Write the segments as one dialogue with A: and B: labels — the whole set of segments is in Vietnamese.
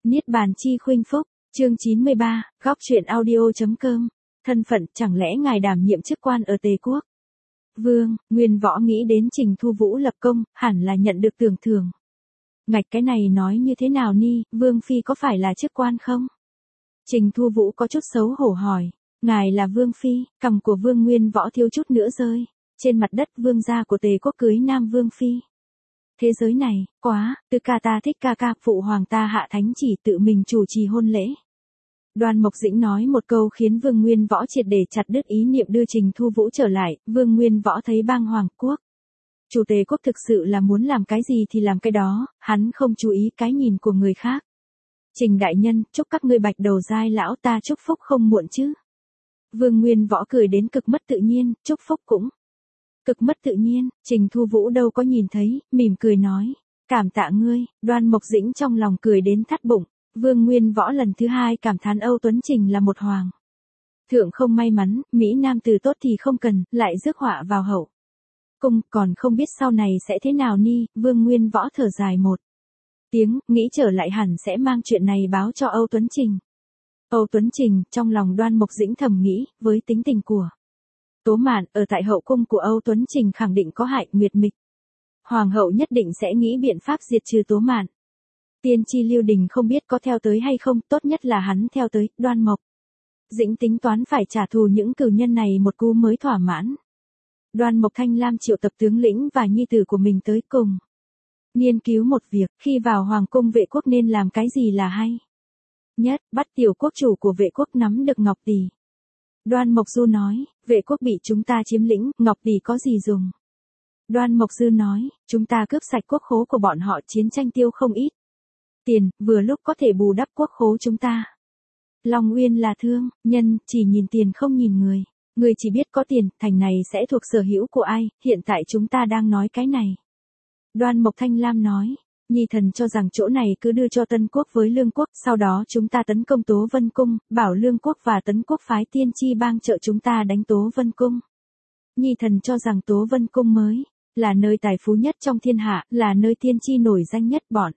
A: Niết bàn chi khuynh phúc, chương 93, góc truyện audio.com. Thân phận, chẳng lẽ ngài đảm nhiệm chức quan ở Tề quốc? Vương, Nguyên Võ nghĩ đến Trình Thu Vũ lập công, hẳn là nhận được tưởng thưởng. Ngạch, cái này nói như thế nào ni, Vương Phi có phải là chức quan không? Trình Thu Vũ có chút xấu hổ hỏi, ngài là Vương Phi, cằm của Vương Nguyên Võ thiếu chút nữa rơi. Trên mặt đất vương gia của Tề quốc cưới Nam Vương Phi. Thế giới này, quá, từ ca ta thích ca ca, phụ hoàng ta hạ thánh chỉ tự mình chủ trì hôn lễ. Đoan Mộc Dĩnh nói một câu khiến Vương Nguyên Võ triệt để chặt đứt ý niệm đưa Trình Thu Vũ trở lại. Vương Nguyên Võ thấy bang hoàng quốc, chủ Tề quốc thực sự là muốn làm cái gì thì làm cái đó, hắn không chú ý cái nhìn của người khác. Trình đại nhân, chúc các ngươi bạch đầu giai lão ta chúc phúc không muộn chứ. Vương Nguyên Võ cười đến cực mất tự nhiên, chúc phúc cũng cực mất tự nhiên. Trình Thu Vũ đâu có nhìn thấy, mỉm cười nói, cảm tạ ngươi. Đoan Mộc Dĩnh trong lòng cười đến thắt bụng. Vương Nguyên Võ lần thứ hai cảm thán Âu Tuấn Trình là một hoàng thượng không may mắn, Mỹ Nam từ tốt thì không cần, lại rước họa vào hậu cung, còn không biết sau này sẽ thế nào ni. Vương Nguyên Võ thở dài một tiếng, nghĩ trở lại hẳn sẽ mang chuyện này báo cho Âu Tuấn Trình. Âu Tuấn Trình, trong lòng Đoan Mộc Dĩnh thầm nghĩ, với tính tình của Tố Mạn, ở tại hậu cung của Âu Tuấn Trình khẳng định có hại Nguyệt Mịch. Hoàng hậu nhất định sẽ nghĩ biện pháp diệt trừ Tố Mạn. Tiên tri Lưu Đình không biết có theo tới hay không, tốt nhất là hắn theo tới. Đoan Mộc Dĩnh tính toán phải trả thù những cừu nhân này một cú mới thỏa mãn. Đoan Mộc Thanh Lam triệu tập tướng lĩnh và nhi tử của mình tới cùng nghiên cứu một việc, khi vào hoàng cung Vệ quốc nên làm cái gì là hay nhất. Bắt tiểu quốc chủ của Vệ quốc nắm được ngọc tỷ. Đoan Mộc Du nói, Vệ quốc bị chúng ta chiếm lĩnh, ngọc tỷ có gì dùng? Đoan Mộc Dư nói, chúng ta cướp sạch quốc khố của bọn họ, chiến tranh tiêu không ít tiền, vừa lúc có thể bù đắp quốc khố chúng ta. Long Uyên là thương nhân, chỉ nhìn tiền không nhìn người. Người chỉ biết có tiền, thành này sẽ thuộc sở hữu của ai, hiện tại chúng ta đang nói cái này. Đoan Mộc Thanh Lam nói, Nhi thần cho rằng chỗ này cứ đưa cho Tân Quốc với Lương Quốc, sau đó chúng ta tấn công Tố Vân Cung, bảo Lương Quốc và Tấn Quốc phái tiên tri bang trợ chúng ta đánh Tố Vân Cung. Nhi thần cho rằng Tố Vân Cung mới là nơi tài phú nhất trong thiên hạ, là nơi tiên tri nổi danh nhất, bọn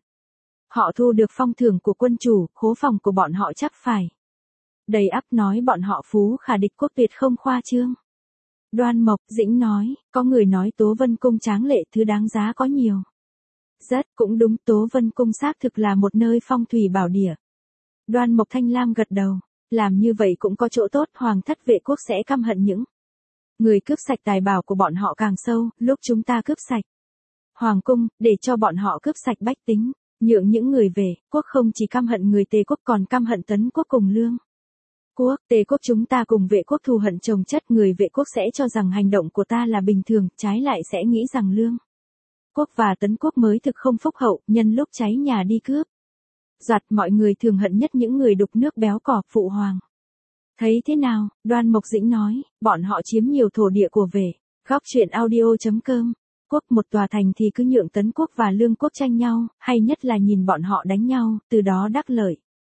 A: họ thu được phong thưởng của quân chủ, khố phòng của bọn họ chắc phải đầy ắp, nói bọn họ phú khả địch quốc tuyệt không khoa trương. Đoan Mộc Dĩnh nói, có người nói Tố Vân Cung tráng lệ, thứ đáng giá có nhiều. Rất, cũng đúng, Tố Vân Cung xác thực là một nơi phong thủy bảo địa. Đoan Mộc Thanh Lam gật đầu, làm như vậy cũng có chỗ tốt, hoàng thất Vệ quốc sẽ căm hận những người cướp sạch tài bảo của bọn họ càng sâu. Lúc chúng ta cướp sạch hoàng cung, để cho bọn họ cướp sạch bách tính, nhượng những người về quốc không chỉ căm hận người Tề quốc còn căm hận Tấn Quốc cùng Lương Quốc. Tề quốc chúng ta cùng Vệ quốc thù hận chồng chất, người Vệ quốc sẽ cho rằng hành động của ta là bình thường, trái lại sẽ nghĩ rằng Lương Quốc và Tấn Quốc mới thực không phúc hậu, nhân lúc cháy nhà đi cướp giặt. Mọi người thường hận nhất những người đục nước béo cỏ. Phụ hoàng thấy thế nào? Đoan Mộc Dĩnh nói, bọn họ chiếm nhiều thổ địa của Vệ. Góc truyện audio.com. Quốc một tòa thành thì cứ nhượng Tấn Quốc và Lương Quốc tranh nhau, hay nhất là nhìn bọn họ đánh nhau, từ đó đắc lợi.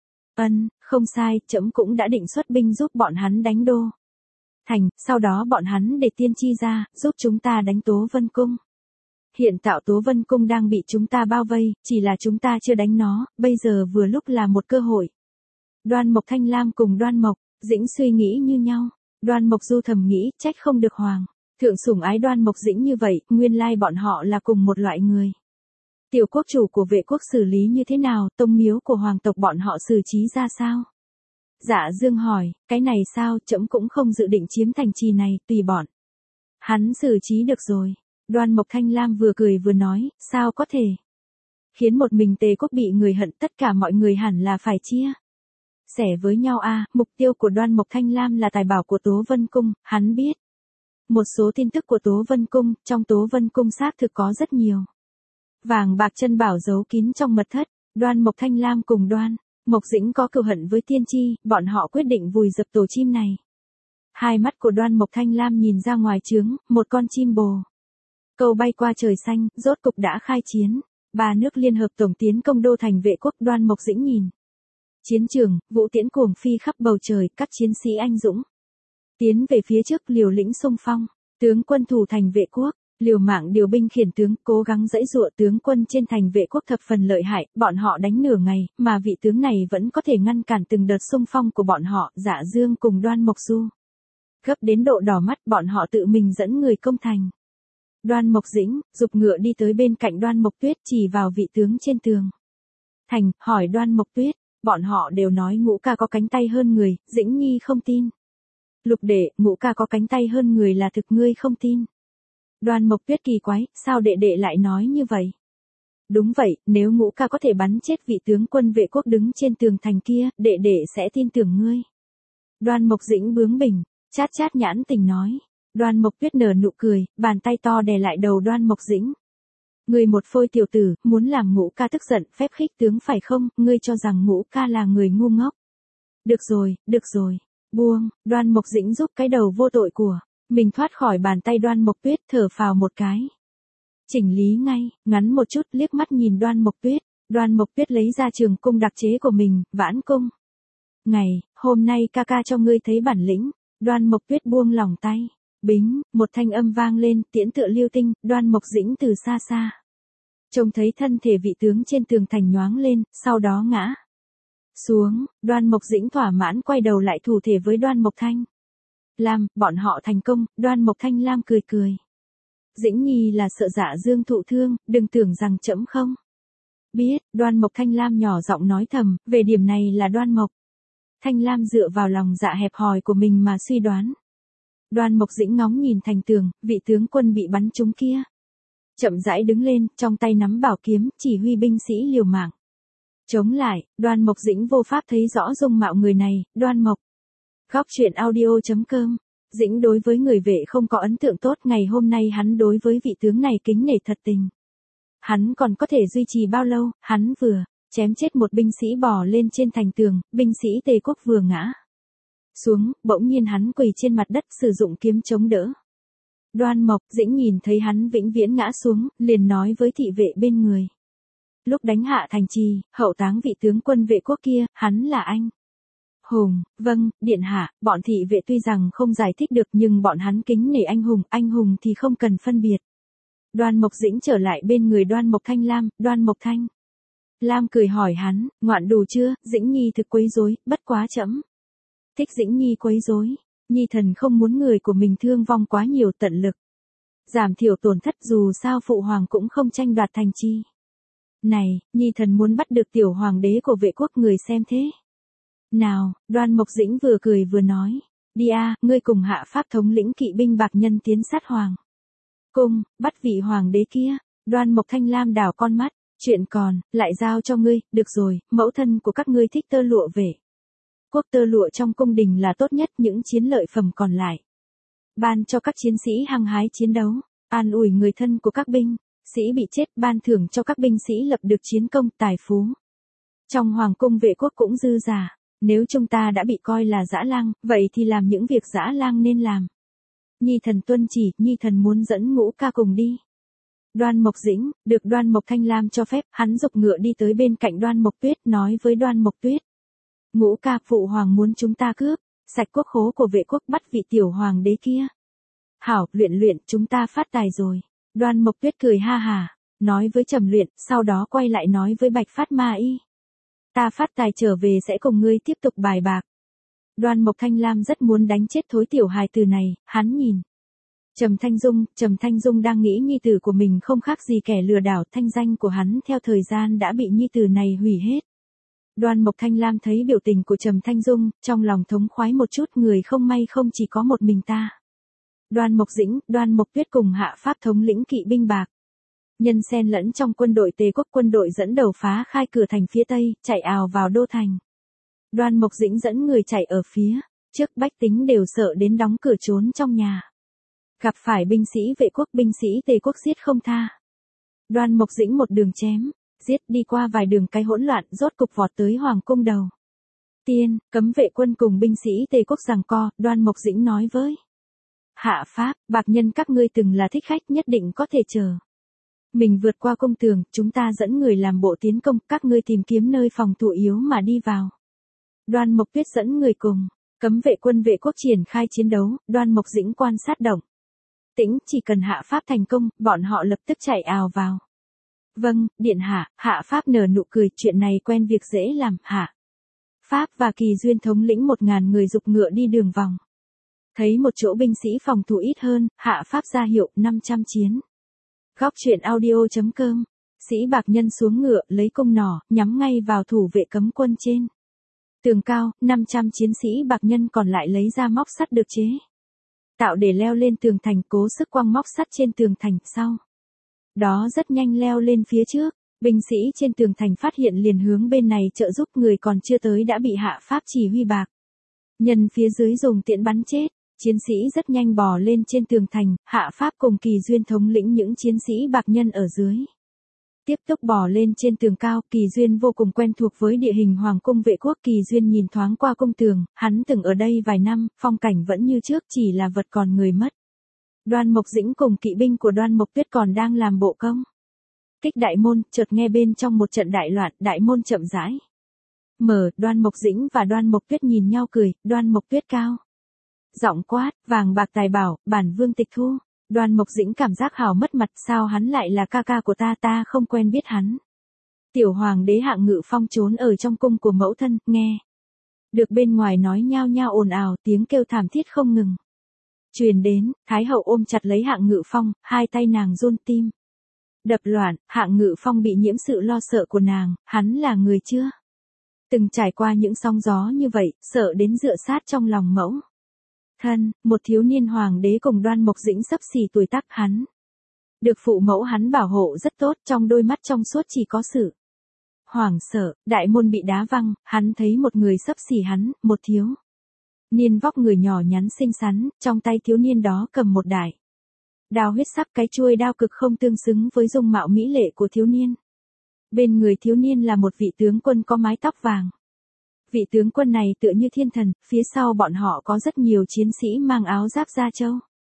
A: Không sai, trẫm cũng đã định xuất binh giúp bọn hắn đánh đô thành, sau đó bọn hắn để tiên tri ra, giúp chúng ta đánh Tố Vân Cung. Hiện tại Tố Vân Cung đang bị chúng ta bao vây, chỉ là chúng ta chưa đánh nó, bây giờ vừa lúc là một cơ hội. Đoan Mộc Thanh Lam cùng Đoan Mộc Dĩnh suy nghĩ như nhau. Đoan Mộc Du thầm nghĩ, trách không được hoàng thượng sủng ái Đoan Mộc Dĩnh như vậy, nguyên lai bọn họ là cùng một loại người. Tiểu quốc chủ của Vệ quốc xử lý như thế nào, tông miếu của hoàng tộc bọn họ xử trí ra sao? Dạ Dương hỏi, cái này sao, trẫm cũng không dự định chiếm thành trì này, tùy bọn hắn xử trí được rồi. Đoan Mộc Thanh Lam vừa cười vừa nói, sao có thể khiến một mình Tề quốc bị người hận, tất cả mọi người hẳn là phải chia sẻ với nhau a. Mục tiêu của Đoan Mộc Thanh Lam là tài bảo của Tố Vân Cung, hắn biết một số tin tức của Tố Vân Cung, trong Tố Vân Cung xác thực có rất nhiều vàng bạc chân bảo giấu kín trong mật thất. Đoan Mộc Thanh Lam cùng Đoan Mộc Dĩnh có cừu hận với tiên tri, bọn họ quyết định vùi dập tổ chim này. Hai mắt của Đoan Mộc Thanh Lam nhìn ra ngoài trướng, một con chim bồ câu bay qua trời xanh, rốt cục đã khai chiến. Ba nước liên hợp tổng tiến công đô thành Vệ quốc. Đoan Mộc Dĩnh nhìn chiến trường, vũ tiễn cuồng phi khắp bầu trời, các chiến sĩ anh dũng tiến về phía trước liều lĩnh xung phong. Tướng quân thủ thành Vệ quốc Liều mạng điều binh khiển tướng, cố gắng giãy giụa. Tướng quân trên thành Vệ quốc thập phần lợi hại, bọn họ đánh nửa ngày, mà vị tướng này vẫn có thể ngăn cản từng đợt xung phong của bọn họ. Dạ Dương cùng Đoan Mộc Du gấp đến độ đỏ mắt, bọn họ tự mình dẫn người công thành. Đoan Mộc Dĩnh giục ngựa đi tới bên cạnh Đoan Mộc Tuyết, chỉ vào vị tướng trên tường thành, hỏi Đoan Mộc Tuyết. Bọn họ đều nói Ngũ ca có cánh tay hơn người, Dĩnh Nhi không tin. Lục đệ, Ngũ ca có cánh tay hơn người là thực, ngươi không tin. Đoan Mộc Tuyết kỳ quái, sao đệ đệ lại nói như vậy? Đúng vậy, nếu Ngũ ca có thể bắn chết vị tướng quân Vệ quốc đứng trên tường thành kia, đệ đệ sẽ tin tưởng ngươi. Đoan Mộc Dĩnh bướng bỉnh, chát chát nhãn tình nói. Đoan Mộc Tuyết nở nụ cười, bàn tay to đè lại đầu Đoan Mộc Dĩnh. Ngươi một phôi tiểu tử, muốn làm Ngũ ca tức giận, phép khích tướng phải không? Ngươi cho rằng Ngũ ca là người ngu ngốc. Được rồi, buông. Đoan Mộc Dĩnh giúp cái đầu vô tội của mình thoát khỏi bàn tay Đoan Mộc Tuyết, thở phào một cái. Chỉnh lý ngay, ngắn một chút, liếc mắt nhìn Đoan Mộc Tuyết. Đoan Mộc Tuyết lấy ra trường cung đặc chế của mình, Vãn cung. Hôm nay ca ca cho ngươi thấy bản lĩnh. Đoan Mộc Tuyết buông lỏng tay. Bính, một thanh âm vang lên, tiễn tựa lưu tinh. Đoan Mộc Dĩnh từ xa xa trông thấy thân thể vị tướng trên tường thành nhoáng lên, sau đó ngã xuống. Đoan Mộc Dĩnh thỏa mãn quay đầu lại thủ thể với Đoan Mộc Thanh Lam, bọn họ thành công. Đoan Mộc Thanh Lam cười cười. Dĩnh Nhi là sợ Dạ Dương thụ thương, đừng tưởng rằng trẫm không biết. Đoan Mộc Thanh Lam nhỏ giọng nói thầm, về điểm này là Đoan Mộc Thanh Lam dựa vào lòng dạ hẹp hòi của mình mà suy đoán. Đoan Mộc Dĩnh ngóng nhìn thành tường, vị tướng quân bị bắn trúng kia chậm rãi đứng lên, trong tay nắm bảo kiếm, chỉ huy binh sĩ liều mạng chống lại. Đoan Mộc Dĩnh vô pháp thấy rõ dung mạo người này. Đoan Mộc. Góc truyện audio.com. Dĩnh đối với người Vệ không có ấn tượng tốt, ngày hôm nay hắn đối với vị tướng này kính nể thật tình. Hắn còn có thể duy trì bao lâu? Hắn vừa chém chết một binh sĩ bò lên trên thành tường, binh sĩ Tề quốc vừa ngã xuống, bỗng nhiên hắn quỳ trên mặt đất sử dụng kiếm chống đỡ. Đoan Mộc Dĩnh nhìn thấy hắn vĩnh viễn ngã xuống, liền nói với thị vệ bên người. Lúc đánh hạ thành trì, hậu táng vị tướng quân Vệ quốc kia, hắn là anh hùng. Vâng, điện hạ. Bọn thị vệ tuy rằng không giải thích được nhưng bọn hắn kính nể anh hùng thì không cần phân biệt. Đoan Mộc Dĩnh trở lại bên người Đoan Mộc Thanh Lam. Đoan Mộc Thanh Lam cười hỏi hắn, ngoạn đủ chưa? Dĩnh Nhi thực quấy rối, bất quá trẫm thích Dĩnh Nhi quấy rối. Nhi thần không muốn người của mình thương vong quá nhiều, tận lực giảm thiểu tổn thất, dù sao phụ hoàng cũng không tranh đoạt thành chi này. Nhi thần muốn bắt được tiểu hoàng đế của Vệ quốc, người xem thế nào? Đoan Mộc Dĩnh vừa cười vừa nói. Đi a, ngươi cùng hạ pháp thống lĩnh kỵ binh bạc nhân tiến sát hoàng cung, bắt vị hoàng đế kia. Đoan Mộc Thanh Lam đảo con mắt. Chuyện còn lại giao cho ngươi. Được rồi, mẫu thân của các ngươi thích tơ lụa Vệ quốc, tơ lụa trong cung đình là tốt nhất, những chiến lợi phẩm còn lại ban cho các chiến sĩ hăng hái chiến đấu, an ủi người thân của các binh sĩ bị chết, ban thưởng cho các binh sĩ lập được chiến công, tài phú trong hoàng cung Vệ quốc cũng dư giả. Nếu chúng ta đã bị coi là dã lang, vậy thì làm những việc dã lang nên làm. Nhi thần tuân chỉ. Nhi thần muốn dẫn Ngũ ca cùng đi. Đoan Mộc Dĩnh được Đoan Mộc Thanh Lam cho phép, hắn giục ngựa đi tới bên cạnh Đoan Mộc Tuyết, nói với Đoan Mộc Tuyết. Ngũ ca, phụ hoàng muốn chúng ta cướp sạch quốc khố của Vệ quốc, bắt vị tiểu hoàng đế kia. Hảo, luyện, chúng ta phát tài rồi. Đoan Mộc Tuyết cười ha hà, nói với Trầm Luyện, sau đó quay lại nói với Bạch Phát Ma Y. Ta phát tài trở về sẽ cùng ngươi tiếp tục bài bạc. Đoan Mộc Thanh Lam rất muốn đánh chết thối tiểu hài từ này, hắn nhìn Trầm Thanh Dung đang nghĩ nhi tử của mình không khác gì kẻ lừa đảo, thanh danh của hắn theo thời gian đã bị nhi tử này hủy hết. Đoan Mộc Thanh Lam thấy biểu tình của Trầm Thanh Dung, trong lòng thống khoái một chút, người không may không chỉ có một mình ta. Đoan Mộc Dĩnh, Đoan Mộc Tuyết cùng hạ pháp thống lĩnh kỵ binh bạc nhân xen lẫn trong quân đội Tề quốc, quân đội dẫn đầu phá khai cửa thành phía tây, chạy ào vào đô thành. Đoan Mộc Dĩnh dẫn người chạy ở phía trước, bách tính đều sợ đến đóng cửa trốn trong nhà. Gặp phải binh sĩ Vệ quốc, binh sĩ Tề quốc giết không tha. Đoan Mộc Dĩnh một đường chém giết, đi qua vài đường cái hỗn loạn, rốt cục vọt tới hoàng cung đầu tiên, cấm vệ quân cùng binh sĩ Tề quốc giằng co. Đoan Mộc Dĩnh nói với hạ pháp, bạc nhân các ngươi từng là thích khách, nhất định có thể chờ mình vượt qua cung tường, chúng ta dẫn người làm bộ tiến công, các ngươi tìm kiếm nơi phòng thủ yếu mà đi vào. Đoan Mộc Tuyết dẫn người cùng cấm vệ quân Vệ quốc triển khai chiến đấu. Đoan Mộc Dĩnh quan sát động tĩnh, chỉ cần hạ pháp thành công, bọn họ lập tức chạy ào vào. Vâng, điện hạ, hạ pháp nở nụ cười, chuyện này quen việc dễ làm, hạ. Pháp và Kỳ Duyên thống lĩnh 1000 người giục ngựa đi đường vòng. Thấy một chỗ binh sĩ phòng thủ ít hơn, hạ pháp ra hiệu 500 chiến. Góc truyện audio.com. Sĩ Bạc Nhân xuống ngựa, lấy cung nỏ, nhắm ngay vào thủ vệ cấm quân trên tường cao, 500 chiến sĩ Bạc Nhân còn lại lấy ra móc sắt được chế tạo để leo lên tường thành, cố sức quăng móc sắt trên tường thành, sau đó rất nhanh leo lên phía trước. Binh sĩ trên tường thành phát hiện liền hướng bên này trợ giúp, người còn chưa tới đã bị hạ pháp chỉ huy Bạc Nhân phía dưới dùng tiễn bắn chết. Chiến sĩ rất nhanh bò lên trên tường thành, hạ pháp cùng Kỳ Duyên thống lĩnh những chiến sĩ Bạc Nhân ở dưới. Tiếp tục bò lên trên tường cao, Kỳ Duyên vô cùng quen thuộc với địa hình Hoàng cung Vệ quốc. Kỳ Duyên nhìn thoáng qua cung tường, hắn từng ở đây vài năm, phong cảnh vẫn như trước, chỉ là vật còn người mất. Đoan Mộc Dĩnh cùng kỵ binh của Đoan Mộc Tuyết còn đang làm bộ công kích đại môn, chợt nghe bên trong một trận đại loạn, đại môn chậm rãi mở. Đoan Mộc Dĩnh và Đoan Mộc Tuyết nhìn nhau cười. Đoan Mộc Tuyết cao giọng quát, vàng bạc tài bảo, bản vương tịch thu. Đoan Mộc Dĩnh cảm giác hào mất mặt, sao hắn lại là ca ca của ta, ta không quen biết hắn. Tiểu hoàng đế Hạng Ngự Phong trốn ở trong cung của mẫu thân, nghe được bên ngoài nói nhao nhao ồn ào, tiếng kêu thảm thiết không ngừng truyền đến. Thái hậu ôm chặt lấy Hạng Ngự Phong, hai tay nàng run, tim đập loạn. Hạng Ngự Phong bị nhiễm sự lo sợ của nàng, hắn là người chưa từng trải qua những sóng gió như vậy, sợ đến dựa sát trong lòng mẫu thân. Một thiếu niên hoàng đế cùng Đoan Mộc Dĩnh xấp xỉ tuổi tác, hắn được phụ mẫu hắn bảo hộ rất tốt, trong đôi mắt trong suốt chỉ có sự hoảng sợ. Đại môn bị đá văng, hắn thấy một người xấp xỉ hắn, một thiếu niên vóc người nhỏ nhắn xinh xắn, trong tay thiếu niên đó cầm một đại đao huyết sắc, cái chuôi đao cực không tương xứng với dung mạo mỹ lệ của thiếu niên. Bên người thiếu niên là một vị tướng quân có mái tóc vàng. Vị tướng quân này tựa như thiên thần, phía sau bọn họ có rất nhiều chiến sĩ mang áo giáp da trâu.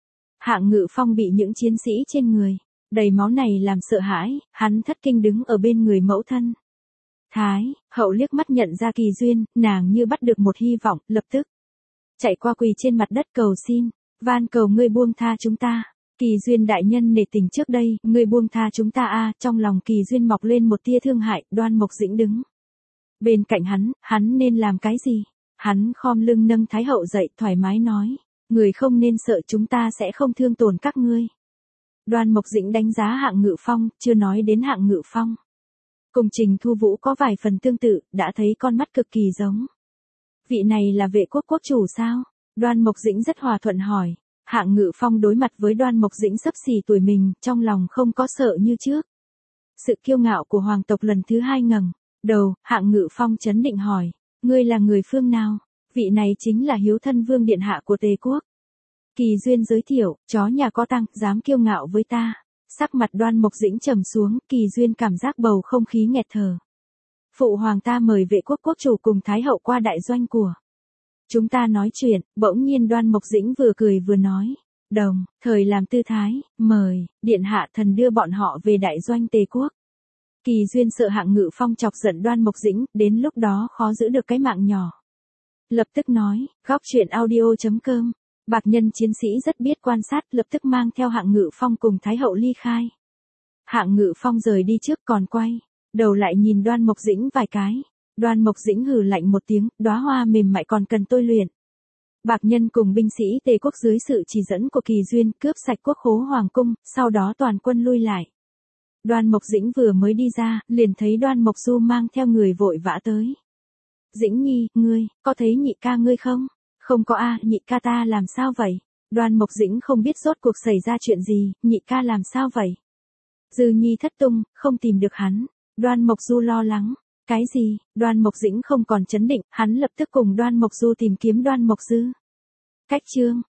A: Hạng Ngự Phong bị những chiến sĩ trên người đầy máu này làm sợ hãi, hắn thất kinh đứng ở bên người mẫu thân. Thái hậu liếc mắt nhận ra Kỳ Duyên, nàng như bắt được một hy vọng, lập tức chạy qua quỳ trên mặt đất cầu xin, van cầu ngươi buông tha chúng ta. Kỳ Duyên đại nhân nể tình trước đây, ngươi buông tha chúng ta a. Trong lòng Kỳ Duyên mọc lên một tia thương hại. Đoan Mộc Dĩnh đứng bên cạnh hắn nên làm cái gì? Hắn khom lưng nâng Thái hậu dậy, thoải mái nói, người không nên sợ, chúng ta sẽ không thương tổn các ngươi. Đoan Mộc Dĩnh đánh giá Hạng Ngự Phong, chưa nói đến Hạng Ngự Phong cùng Trình Thu Vũ có vài phần tương tự, đã thấy con mắt cực kỳ giống. Vị này là Vệ quốc quốc chủ sao? Đoan Mộc Dĩnh rất hòa thuận hỏi. Hạng Ngự Phong đối mặt với Đoan Mộc Dĩnh xấp xỉ tuổi mình, trong lòng không có sợ như trước. Sự kiêu ngạo của hoàng tộc lần thứ hai ngẩng đầu. Hạng Ngự Phong trấn định hỏi, ngươi là người phương nào? Vị này chính là hiếu thân vương điện hạ của Tề quốc. Kỳ Duyên giới thiệu, chó nhà có tăng, dám kiêu ngạo với ta. Sắc mặt Đoan Mộc Dĩnh trầm xuống, Kỳ Duyên cảm giác bầu không khí nghẹt thở. Phụ hoàng ta mời Vệ quốc quốc chủ cùng Thái hậu qua đại doanh của chúng ta nói chuyện. Bỗng nhiên Đoan Mộc Dĩnh vừa cười vừa nói, đồng thời làm tư thái, mời điện hạ thần đưa bọn họ về đại doanh Tề quốc. Kỳ Duyên sợ Hạng Ngự Phong chọc giận Đoan Mộc Dĩnh, đến lúc đó khó giữ được cái mạng nhỏ. Lập tức nói, góc truyện audio.com. Bạc Nhân chiến sĩ rất biết quan sát, lập tức mang theo Hạng Ngự Phong cùng Thái hậu ly khai. Hạng Ngự Phong rời đi trước, còn quay đầu lại nhìn Đoan Mộc Dĩnh vài cái. Đoan Mộc Dĩnh hừ lạnh một tiếng, đóa hoa mềm mại còn cần tôi luyện. Bạc Nhân cùng binh sĩ Tề quốc dưới sự chỉ dẫn của Kỳ Duyên cướp sạch quốc khố hoàng cung, sau đó toàn quân lui lại. Đoan Mộc Dĩnh vừa mới đi ra, liền thấy Đoan Mộc Du mang theo người vội vã tới. Dĩnh Nhi, ngươi, có thấy nhị ca ngươi không? Không có a, nhị ca ta làm sao vậy? Đoan Mộc Dĩnh không biết rốt cuộc xảy ra chuyện gì, nhị ca làm sao vậy? Dư Nhi thất tung, không tìm được hắn. Đoan Mộc Du lo lắng. Cái gì? Đoan Mộc Dĩnh không còn chấn định, hắn lập tức cùng Đoan Mộc Du tìm kiếm Đoan Mộc Dư. Cách chương